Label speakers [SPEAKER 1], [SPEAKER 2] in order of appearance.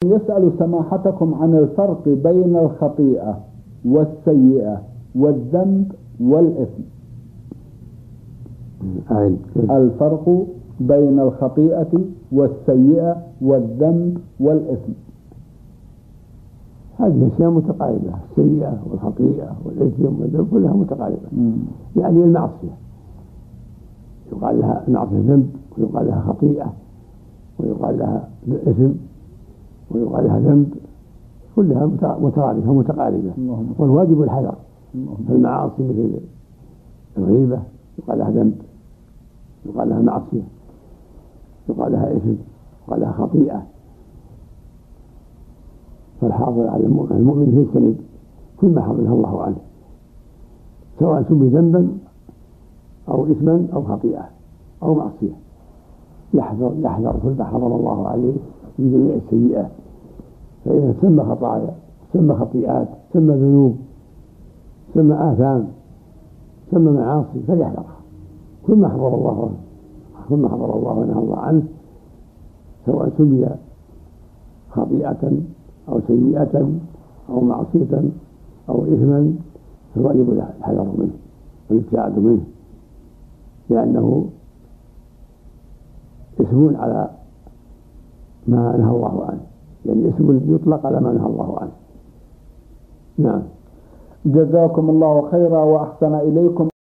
[SPEAKER 1] يسأل سماحتكم عن الفرق بين الخطيئة والسيئة والذنب والإثم. الفرق بين الخطيئة والسيئة والذنب والإثم.
[SPEAKER 2] هذه أشياء متقاربة، السيئة والخطيئة والإثم والذنب كلها متقاربة. يعني المعصية يقال لها المعصية ذنب، ويقال لها خطيئة، ويقال لها إثم، ويقال لها ذنب، كلها مترادفة متقاربة. والواجب الحذر. فالمعاصي مثل الغيبة يقال لها ذنب، يقال لها معصية، يقال لها إثم، يقال لها خطيئة. فالحاصل على المؤمن يجتنب كل ما حرمه الله عنه، سواء سمي ذنبا أو إثما أو خطيئة أو معصية. يحذر كل ما حرم الله عليه في جميع السيئات. فإذا سمى خطايا، سمى خطيئات، سمى ذنوب، سمى آثام، سمى معاصي، فليحذرها. كل ما حرم الله ونهى الله عنه، سواء سمي خطيئة أو سيئة أو معصية أو إثما، فالواجب الحذر منه والابتعاد منه، لأنه اسم على ما نهى الله عنه، يعني اسم يطلق على ما نهى الله عنه. نعم.
[SPEAKER 1] جزاكم الله خيرا وأحسن إليكم.